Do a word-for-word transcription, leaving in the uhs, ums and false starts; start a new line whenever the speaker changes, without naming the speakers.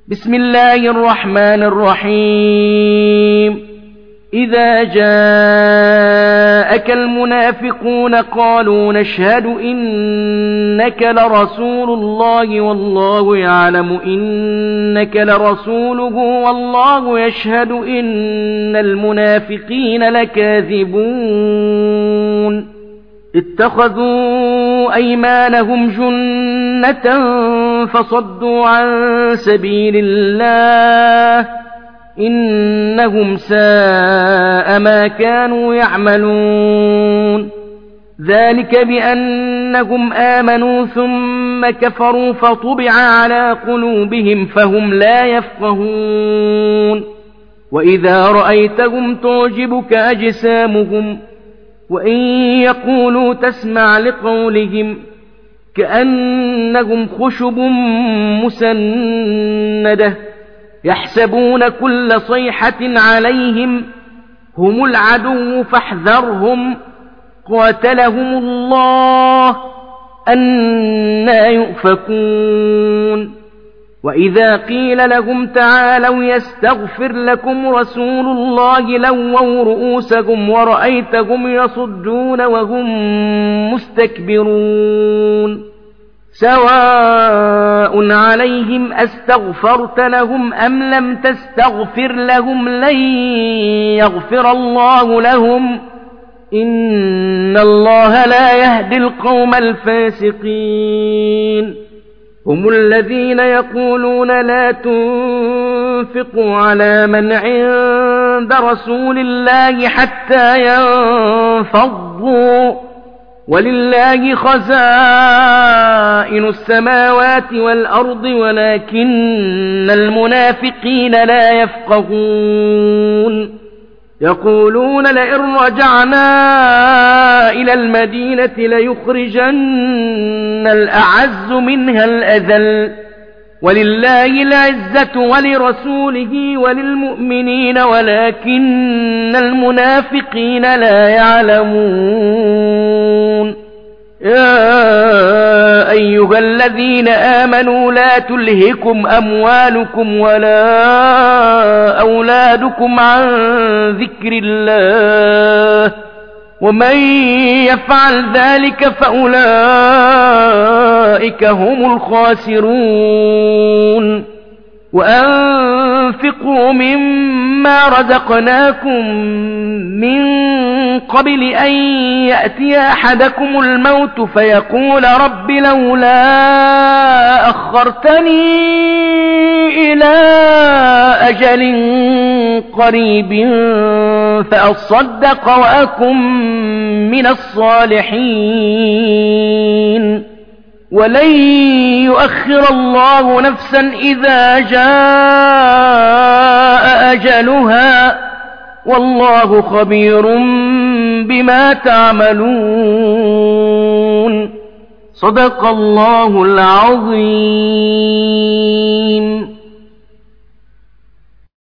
بسم الله الرحمن الرحيم إذا جاءك المنافقون قالوا نشهد إنك لرسول الله والله يعلم إنك لرسوله والله يشهد إن المنافقين لكاذبون اتخذوا أيمانهم جنة فصدوا عن سبيل الله إنهم ساء ما كانوا يعملون ذلك بأنهم آمنوا ثم كفروا فطبع على قلوبهم فهم لا يفقهون وإذا رأيتهم تعجبك أجسامهم وإن يقولوا تسمع لقولهم كأنهم خشب مسندة يحسبون كل صيحة عليهم هم العدو فاحذرهم قاتلهم الله أنى يؤفكون وإذا قيل لهم تعالوا يستغفر لكم رسول الله لووا رؤوسهم ورأيتهم يصدون وهم مستكبرون سواء عليهم أستغفرت لهم أم لم تستغفر لهم لن يغفر الله لهم إن الله لا يهدي القوم الفاسقين هم الذين يقولون لا تنفقوا على من عند رسول الله حتى ينفضوا ولله خزائن السماوات والأرض ولكن المنافقين لا يفقهون يقولون لئن رجعنا إلى المدينة ليخرجن الأعز منها الأذل ولله العزة ولرسوله وللمؤمنين ولكن المنافقين لا يعلمون يا أيها الذين آمنوا لا تلهكم أموالكم ولا أولادكم عن ذكر الله ومن يفعل ذلك فأولئك هم الخاسرون وأنفقوا مما رزقناكم من قبل أن يأتي أحدكم الموت فيقول رب لولا أخرتني إلى أجل قريب فأصدق وأكن من الصالحين ولن يؤخر الله نفسا إذا جاء أجلها والله خبير بما تعملون صدق الله العظيم.